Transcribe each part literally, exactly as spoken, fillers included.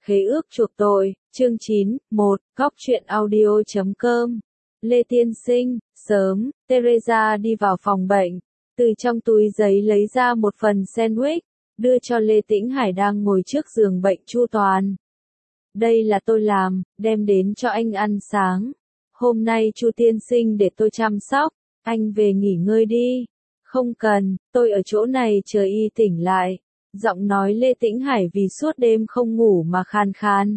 Khế ước chuộc tội, chương chín, một, góc truyện audio chấm com. Lê Tiên Sinh, sớm, Teresa đi vào phòng bệnh, từ trong túi giấy lấy ra một phần sandwich, đưa cho Lê Tĩnh Hải đang ngồi trước giường bệnh chu toàn. Đây là tôi làm, đem đến cho anh ăn sáng. Hôm nay Chu tiên sinh để tôi chăm sóc, anh về nghỉ ngơi đi. Không cần, tôi ở chỗ này chờ y tỉnh lại. Giọng nói Lê Tĩnh Hải vì suốt đêm không ngủ mà khan khan.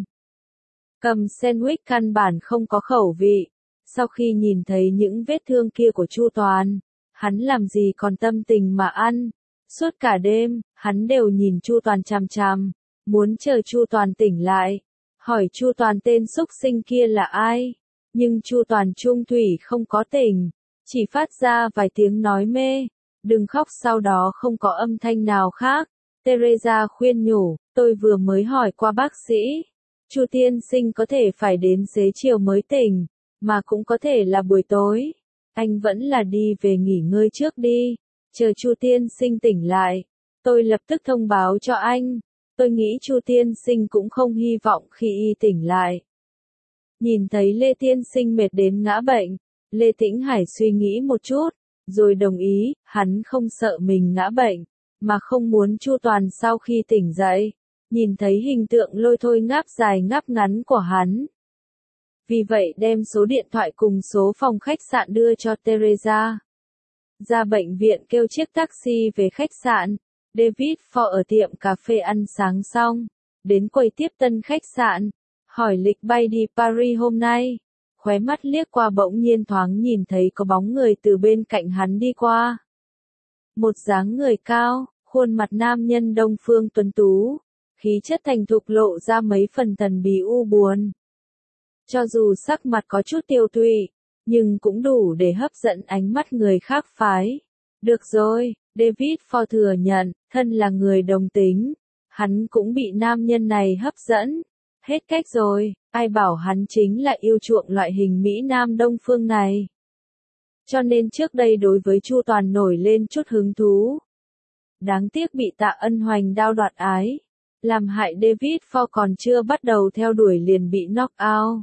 Cầm sandwich căn bản không có khẩu vị. Sau khi nhìn thấy những vết thương kia của Chu Toàn, hắn làm gì còn tâm tình mà ăn. Suốt cả đêm, hắn đều nhìn Chu Toàn chằm chằm, muốn chờ Chu Toàn tỉnh lại, hỏi Chu Toàn tên xúc sinh kia là ai. Nhưng Chu Toàn trung thủy không có tỉnh, chỉ phát ra vài tiếng nói mê, đừng khóc, sau đó không có âm thanh nào khác. Teresa khuyên nhủ, tôi vừa mới hỏi qua bác sĩ, Chu tiên sinh có thể phải đến xế chiều mới tỉnh, mà cũng có thể là buổi tối. Anh vẫn là đi về nghỉ ngơi trước đi, chờ Chu tiên sinh tỉnh lại, tôi lập tức thông báo cho anh. Tôi nghĩ Chu tiên sinh cũng không hy vọng khi y tỉnh lại. Nhìn thấy Lê tiên sinh mệt đến ngã bệnh, Lê Tĩnh Hải suy nghĩ một chút, rồi đồng ý, hắn không sợ mình ngã bệnh, mà không muốn Chu Toàn sau khi tỉnh dậy, nhìn thấy hình tượng lôi thôi ngáp dài ngáp ngắn của hắn. Vì vậy đem số điện thoại cùng số phòng khách sạn đưa cho Teresa. Ra bệnh viện kêu chiếc taxi về khách sạn, David Ford ở tiệm cà phê ăn sáng xong, đến quầy tiếp tân khách sạn, hỏi lịch bay đi Paris hôm nay. Khóe mắt liếc qua bỗng nhiên thoáng nhìn thấy có bóng người từ bên cạnh hắn đi qua. Một dáng người cao, khuôn mặt nam nhân đông phương tuấn tú, khí chất thành thục lộ ra mấy phần thần bí u buồn. Cho dù sắc mặt có chút tiêu tụy, nhưng cũng đủ để hấp dẫn ánh mắt người khác phái. Được rồi, David Ford thừa nhận, thân là người đồng tính, hắn cũng bị nam nhân này hấp dẫn. Hết cách rồi, ai bảo hắn chính là yêu chuộng loại hình Mỹ Nam Đông phương này. Cho nên trước đây đối với Chu Toàn nổi lên chút hứng thú. Đáng tiếc bị Tạ Ân Hoành đao đoạt ái, làm hại David Ford còn chưa bắt đầu theo đuổi liền bị knock out.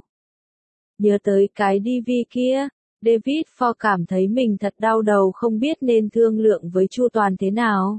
Nhớ tới cái đê vê kia, David Ford cảm thấy mình thật đau đầu, không biết nên thương lượng với Chu Toàn thế nào.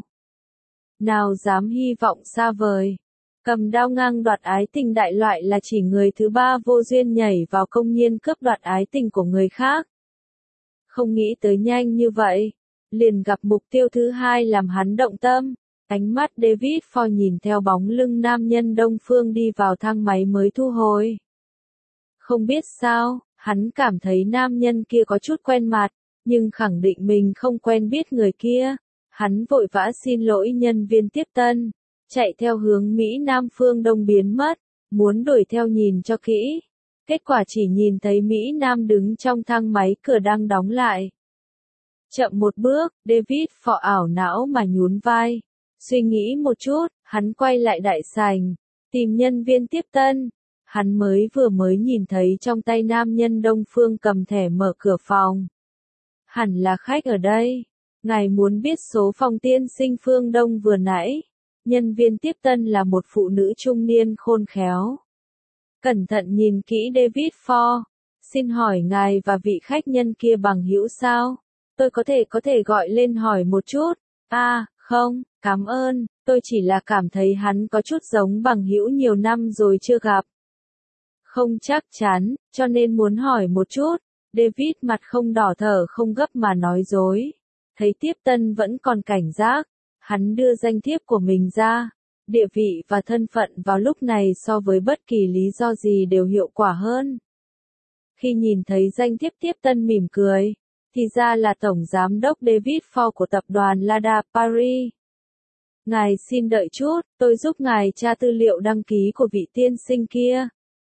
Nào dám hy vọng xa vời. Cầm đao ngang đoạt ái tình đại loại là chỉ người thứ ba vô duyên nhảy vào công nhiên cướp đoạt ái tình của người khác. Không nghĩ tới nhanh như vậy, liền gặp mục tiêu thứ hai làm hắn động tâm. Ánh mắt David Ford nhìn theo bóng lưng nam nhân đông phương đi vào thang máy mới thu hồi. Không biết sao, hắn cảm thấy nam nhân kia có chút quen mặt, nhưng khẳng định mình không quen biết người kia. Hắn vội vã xin lỗi nhân viên tiếp tân, chạy theo hướng Mỹ Nam phương Đông biến mất, muốn đuổi theo nhìn cho kỹ. Kết quả chỉ nhìn thấy Mỹ Nam đứng trong thang máy, cửa đang đóng lại. Chậm một bước, David Ford ảo não mà nhún vai. Suy nghĩ một chút, hắn quay lại đại sảnh, tìm nhân viên tiếp tân. Hắn mới vừa mới nhìn thấy trong tay nam nhân đông phương cầm thẻ mở cửa phòng. Hẳn là khách ở đây. Ngài muốn biết số phòng tiên sinh phương Đông vừa nãy. Nhân viên tiếp tân là một phụ nữ trung niên khôn khéo. Cẩn thận nhìn kỹ David Ford. Xin hỏi ngài và vị khách nhân kia bằng hữu sao? Tôi có thể có thể gọi lên hỏi một chút. À, không, cảm ơn, tôi chỉ là cảm thấy hắn có chút giống bằng hữu nhiều năm rồi chưa gặp. Không chắc chắn, cho nên muốn hỏi một chút. David mặt không đỏ thở không gấp mà nói dối. Thấy tiếp tân vẫn còn cảnh giác, hắn đưa danh thiếp của mình ra. Địa vị và thân phận vào lúc này so với bất kỳ lý do gì đều hiệu quả hơn. Khi nhìn thấy danh thiếp, tiếp tân mỉm cười, thì ra là Tổng Giám đốc David Ford của tập đoàn Lada Paris. Ngài xin đợi chút, tôi giúp ngài tra tư liệu đăng ký của vị tiên sinh kia.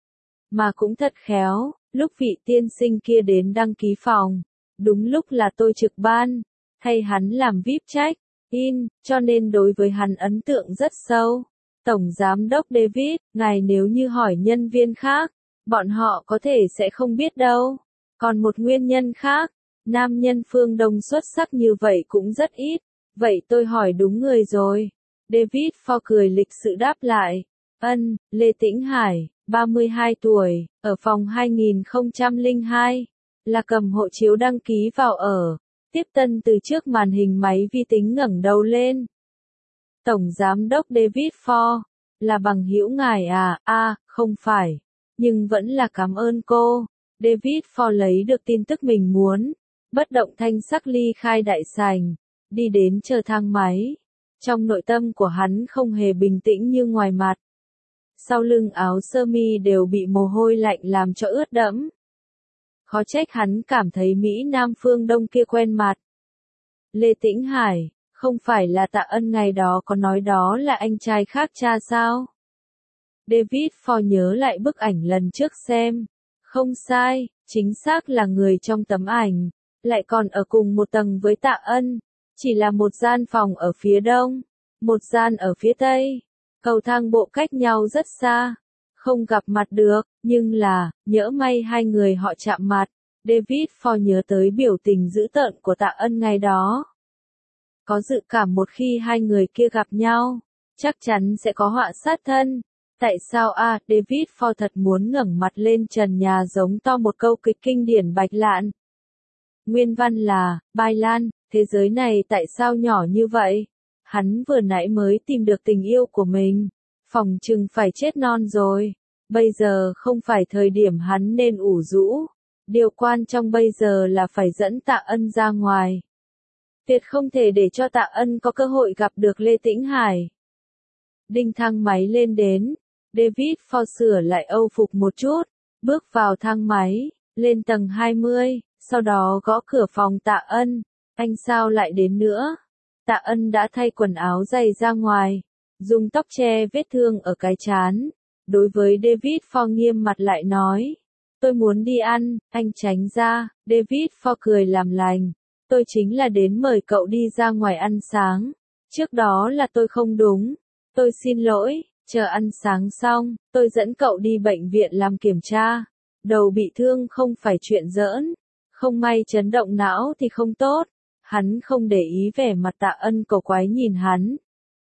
Mà cũng thật khéo, lúc vị tiên sinh kia đến đăng ký phòng, đúng lúc là tôi trực ban, thay hắn làm vi ai pi check in, cho nên đối với hắn ấn tượng rất sâu. Tổng Giám đốc David, ngài nếu như hỏi nhân viên khác, bọn họ có thể sẽ không biết đâu. Còn một nguyên nhân khác, nam nhân phương Đông xuất sắc như vậy cũng rất ít. Vậy tôi hỏi đúng người rồi. David Ford cười lịch sự đáp lại. Ân, Lê Tĩnh Hải, ba mươi hai tuổi, ở phòng hai nghìn không trăm lẻ hai, là cầm hộ chiếu đăng ký vào ở. Tiếp tân từ trước màn hình máy vi tính ngẩng đầu lên. Tổng Giám đốc David Ford, là bằng hữu ngài à, a, à, không phải, nhưng vẫn là cảm ơn cô. David Ford lấy được tin tức mình muốn, bất động thanh sắc ly khai đại sảnh, đi đến chờ thang máy. Trong nội tâm của hắn không hề bình tĩnh như ngoài mặt. Sau lưng áo sơ mi đều bị mồ hôi lạnh làm cho ướt đẫm. Khó trách hắn cảm thấy Mỹ Nam phương Đông kia quen mặt. Lê Tĩnh Hải, không phải là Tạ Ân ngày đó có nói đó là anh trai khác cha sao? David Ford nhớ lại bức ảnh lần trước xem. Không sai, chính xác là người trong tấm ảnh, lại còn ở cùng một tầng với Tạ Ân. Chỉ là một gian phòng ở phía đông, một gian ở phía tây. Cầu thang bộ cách nhau rất xa, không gặp mặt được, nhưng là, nhỡ may hai người họ chạm mặt. David Ford nhớ tới biểu tình dữ tợn của Tạ Ân ngày đó. Có dự cảm một khi hai người kia gặp nhau, chắc chắn sẽ có họa sát thân. Tại sao a à, David Ford thật muốn ngẩng mặt lên trần nhà giống to một câu kịch kinh điển Bạch Lạn. Nguyên văn là, Bai Lan, thế giới này tại sao nhỏ như vậy? Hắn vừa nãy mới tìm được tình yêu của mình, phòng chừng phải chết non rồi. Bây giờ không phải thời điểm hắn nên ủ rũ. Điều quan trọng bây giờ là phải dẫn Tạ Ân ra ngoài. Tuyệt không thể để cho Tạ Ân có cơ hội gặp được Lê Tĩnh Hải. Đinh thang máy lên đến, David Ford sửa lại âu phục một chút, bước vào thang máy, lên tầng hai mươi, sau đó gõ cửa phòng Tạ Ân. Anh sao lại đến nữa? Tạ Ân đã thay quần áo dày ra ngoài, dùng tóc che vết thương ở cái trán. Đối với David Ford nghiêm mặt lại nói, tôi muốn đi ăn, anh tránh ra. David Ford cười làm lành, tôi chính là đến mời cậu đi ra ngoài ăn sáng. Trước đó là tôi không đúng, tôi xin lỗi, chờ ăn sáng xong, tôi dẫn cậu đi bệnh viện làm kiểm tra. Đầu bị thương không phải chuyện giỡn, không may chấn động não thì không tốt. Hắn không để ý vẻ mặt Tạ Ân cổ quái nhìn hắn.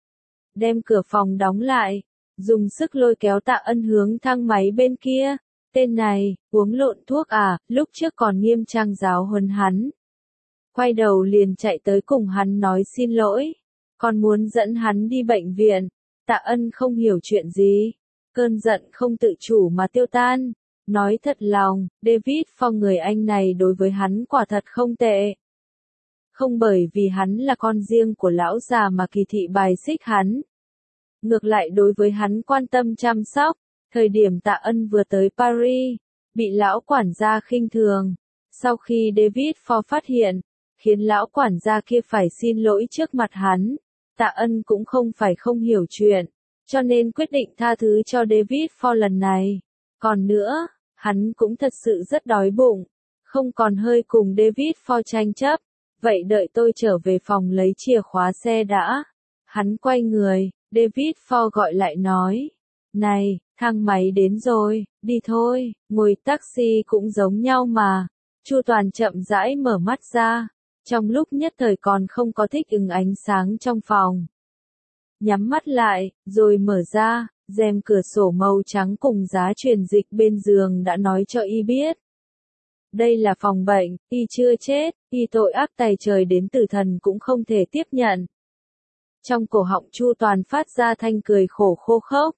Đem cửa phòng đóng lại, dùng sức lôi kéo Tạ Ân hướng thang máy bên kia. Tên này, uống lộn thuốc à, lúc trước còn nghiêm trang giáo huấn hắn. Quay đầu liền chạy tới cùng hắn nói xin lỗi, còn muốn dẫn hắn đi bệnh viện. Tạ Ân không hiểu chuyện gì, cơn giận không tự chủ mà tiêu tan. Nói thật lòng, David Ford người anh này đối với hắn quả thật không tệ. Không bởi vì hắn là con riêng của lão già mà kỳ thị bài xích hắn. Ngược lại đối với hắn quan tâm chăm sóc. Thời điểm Tạ Ân vừa tới Paris, bị lão quản gia khinh thường. Sau khi David Ford phát hiện, khiến lão quản gia kia phải xin lỗi trước mặt hắn. Tạ Ân cũng không phải không hiểu chuyện, cho nên quyết định tha thứ cho David Ford lần này. Còn nữa, hắn cũng thật sự rất đói bụng, không còn hơi cùng David Ford tranh chấp. Vậy đợi tôi trở về phòng lấy chìa khóa xe đã. Hắn quay người, David Ford gọi lại nói. Này, thang máy đến rồi, đi thôi, ngồi taxi cũng giống nhau mà. Chu Toàn chậm rãi mở mắt ra, trong lúc nhất thời còn không có thích ứng ánh sáng trong phòng. Nhắm mắt lại, rồi mở ra, rèm cửa sổ màu trắng cùng giá truyền dịch bên giường đã nói cho y biết. Đây là phòng bệnh, y chưa chết, y tội ác tày trời đến tử thần cũng không thể tiếp nhận. Trong cổ họng Chu Toàn phát ra thanh cười khổ khô khốc.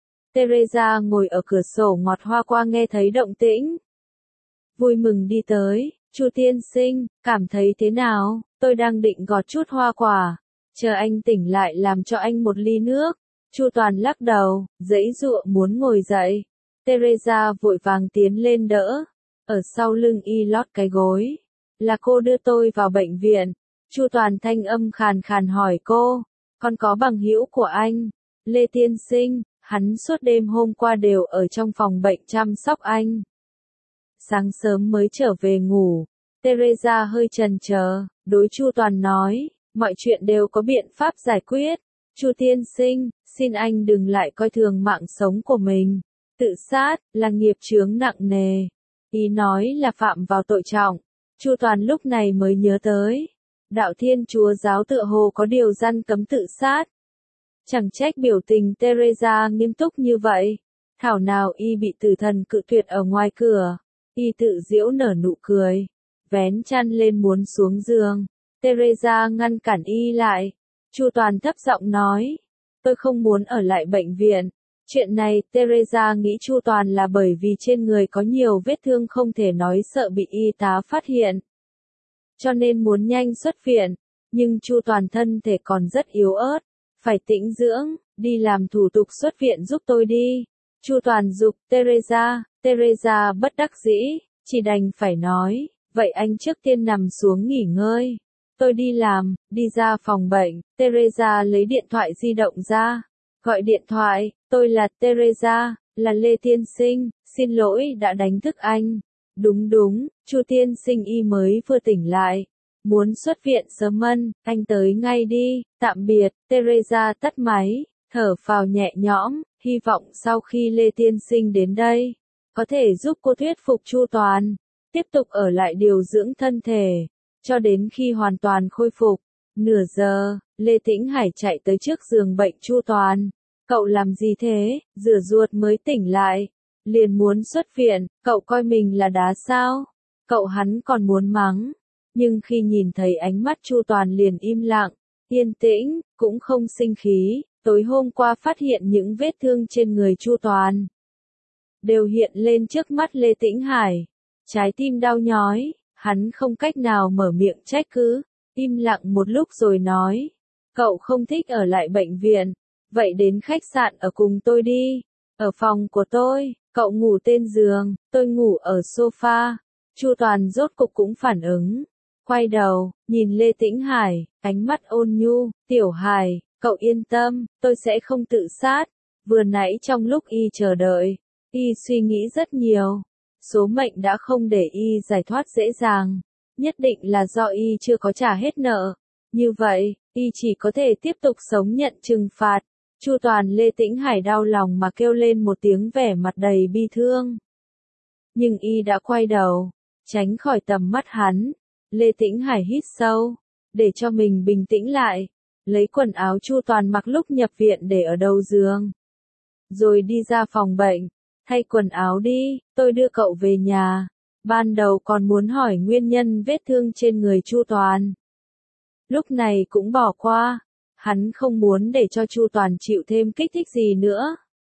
Teresa ngồi ở cửa sổ ngọt hoa qua nghe thấy động tĩnh. Vui mừng đi tới, Chu tiên sinh, cảm thấy thế nào? Tôi đang định gọt chút hoa quả, chờ anh tỉnh lại làm cho anh một ly nước. Chu Toàn lắc đầu, giãy giụa muốn ngồi dậy. Teresa vội vàng tiến lên đỡ, ở sau lưng y lót cái gối. Là cô đưa tôi vào bệnh viện. Chu Toàn thanh âm khàn khàn hỏi cô, con có bằng hữu của anh, Lê tiên sinh, hắn suốt đêm hôm qua đều ở trong phòng bệnh chăm sóc anh. Sáng sớm mới trở về ngủ. Teresa hơi chần chờ, đối Chu Toàn nói, mọi chuyện đều có biện pháp giải quyết. Chu tiên sinh, xin anh đừng lại coi thường mạng sống của mình. Tự sát là nghiệp chướng nặng nề. Ý nói là phạm vào tội trọng. Chu Toàn lúc này mới nhớ tới, đạo Thiên Chúa giáo tựa hồ có điều răn cấm tự sát. Chẳng trách biểu tình Teresa nghiêm túc như vậy. Thảo nào y bị tử thần cự tuyệt ở ngoài cửa. Y tự giễu nở nụ cười. Vén chăn lên muốn xuống giường. Teresa ngăn cản y lại. Chu Toàn thấp giọng nói. Tôi không muốn ở lại bệnh viện. Chuyện này Teresa nghĩ Chu Toàn là bởi vì trên người có nhiều vết thương không thể nói sợ bị y tá phát hiện. Cho nên muốn nhanh xuất viện. Nhưng Chu Toàn thân thể còn rất yếu ớt. Phải tĩnh dưỡng, đi làm thủ tục xuất viện giúp tôi đi. Chu Toàn giục Teresa. Teresa bất đắc dĩ, chỉ đành phải nói. Vậy anh trước tiên nằm xuống nghỉ ngơi. Tôi đi làm, đi ra phòng bệnh. Teresa lấy điện thoại di động ra. Gọi điện thoại, tôi là Teresa, là Lê Tiên Sinh, xin lỗi đã đánh thức anh. Đúng đúng, Chu Tiên Sinh y mới vừa tỉnh lại. Muốn xuất viện sớm ân, anh tới ngay đi, tạm biệt. Teresa tắt máy, thở phào nhẹ nhõm, hy vọng sau khi Lê Tiên Sinh đến đây, có thể giúp cô thuyết phục Chu Toàn, tiếp tục ở lại điều dưỡng thân thể, cho đến khi hoàn toàn khôi phục. Nửa giờ, Lê Tĩnh Hải chạy tới trước giường bệnh Chu Toàn. Cậu làm gì thế, rửa ruột mới tỉnh lại, liền muốn xuất viện, cậu coi mình là đá sao? Cậu hắn còn muốn mắng, nhưng khi nhìn thấy ánh mắt Chu Toàn liền im lặng, yên tĩnh, cũng không sinh khí. Tối hôm qua phát hiện những vết thương trên người Chu Toàn đều hiện lên trước mắt Lê Tĩnh Hải. Trái tim đau nhói, hắn không cách nào mở miệng trách cứ, im lặng một lúc rồi nói, cậu không thích ở lại bệnh viện, vậy đến khách sạn ở cùng tôi đi, ở phòng của tôi, cậu ngủ trên giường, tôi ngủ ở sofa. Chu Toàn rốt cục cũng phản ứng, quay đầu, nhìn Lê Tĩnh Hải, ánh mắt ôn nhu, tiểu Hải, cậu yên tâm, tôi sẽ không tự sát. Vừa nãy trong lúc y chờ đợi, y suy nghĩ rất nhiều. Số mệnh đã không để y giải thoát dễ dàng. Nhất định là do y chưa có trả hết nợ. Như vậy, y chỉ có thể tiếp tục sống nhận trừng phạt. Chu Toàn Lê Tĩnh Hải đau lòng mà kêu lên một tiếng vẻ mặt đầy bi thương. Nhưng y đã quay đầu, tránh khỏi tầm mắt hắn. Lê Tĩnh Hải hít sâu, để cho mình bình tĩnh lại. Lấy quần áo Chu Toàn mặc lúc nhập viện để ở đầu giường. Rồi đi ra phòng bệnh. Thay quần áo đi, tôi đưa cậu về nhà. Ban đầu còn muốn hỏi nguyên nhân vết thương trên người Chu Toàn. Lúc này cũng bỏ qua. Hắn không muốn để cho Chu Toàn chịu thêm kích thích gì nữa.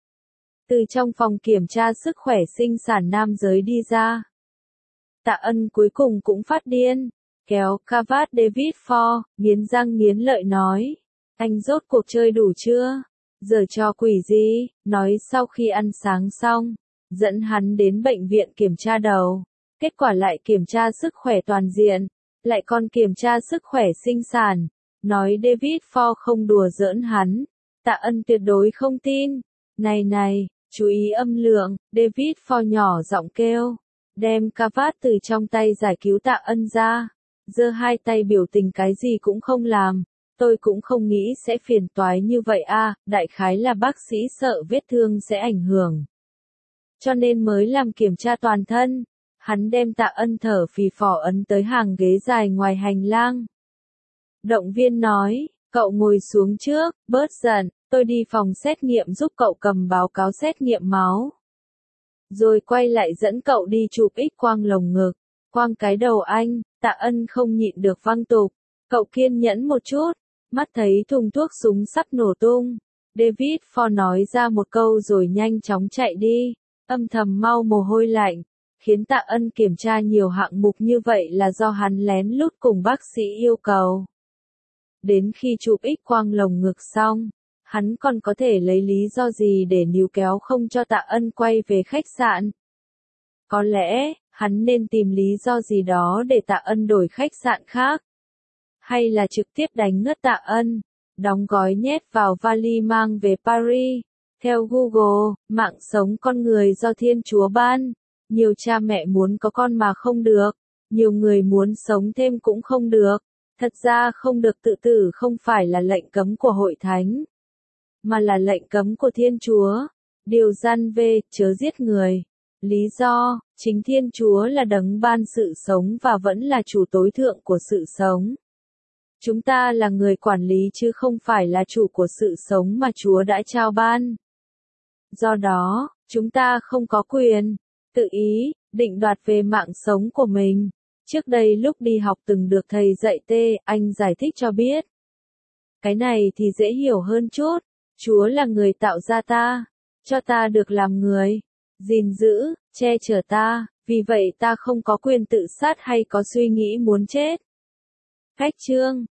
Từ trong phòng kiểm tra sức khỏe sinh sản nam giới đi ra. Tạ Ân cuối cùng cũng phát điên. Kéo cravat David Ford, nghiến răng nghiến lợi nói. Anh rốt cuộc chơi đủ chưa? Giờ cho quỷ gì? Nói sau khi ăn sáng xong, dẫn hắn đến bệnh viện kiểm tra đầu. Kết quả lại kiểm tra sức khỏe toàn diện, lại còn kiểm tra sức khỏe sinh sản. Nói David Ford không đùa giỡn hắn. Tạ Ân tuyệt đối không tin. Này này, chú ý âm lượng, David Ford nhỏ giọng kêu. Đem cravat từ trong tay giải cứu Tạ Ân ra. Giơ hai tay biểu tình cái gì cũng không làm. Tôi cũng không nghĩ sẽ phiền toái như vậy a, đại khái là bác sĩ sợ vết thương sẽ ảnh hưởng. Cho nên mới làm kiểm tra toàn thân. Hắn đem Tạ Ân thở phì phò ấn tới hàng ghế dài ngoài hành lang. Động viên nói, cậu ngồi xuống trước, bớt giận, tôi đi phòng xét nghiệm giúp cậu cầm báo cáo xét nghiệm máu. Rồi quay lại dẫn cậu đi chụp X quang lồng ngực, quang cái đầu anh. Tạ Ân không nhịn được văng tục, cậu kiên nhẫn một chút, mắt thấy thùng thuốc súng sắp nổ tung. David Ford nói ra một câu rồi nhanh chóng chạy đi, âm thầm mau mồ hôi lạnh, khiến Tạ Ân kiểm tra nhiều hạng mục như vậy là do hắn lén lút cùng bác sĩ yêu cầu. Đến khi chụp X quang lồng ngực xong, hắn còn có thể lấy lý do gì để níu kéo không cho Tạ Ân quay về khách sạn. Có lẽ, hắn nên tìm lý do gì đó để Tạ Ân đổi khách sạn khác. Hay là trực tiếp đánh ngất Tạ Ân, đóng gói nhét vào vali mang về Paris. Theo Google, mạng sống con người do Thiên Chúa ban. Nhiều cha mẹ muốn có con mà không được. Nhiều người muốn sống thêm cũng không được. Thật ra không được tự tử không phải là lệnh cấm của hội thánh, mà là lệnh cấm của Thiên Chúa. Điều gian về, chớ giết người. Lý do, chính Thiên Chúa là đấng ban sự sống và vẫn là chủ tối thượng của sự sống. Chúng ta là người quản lý chứ không phải là chủ của sự sống mà Chúa đã trao ban. Do đó, chúng ta không có quyền tự ý định đoạt về mạng sống của mình. Trước đây lúc đi học từng được thầy dạy T, anh giải thích cho biết. Cái này thì dễ hiểu hơn chút. Chúa là người tạo ra ta, cho ta được làm người, gìn giữ, che chở ta, vì vậy ta không có quyền tự sát hay có suy nghĩ muốn chết. Cách chương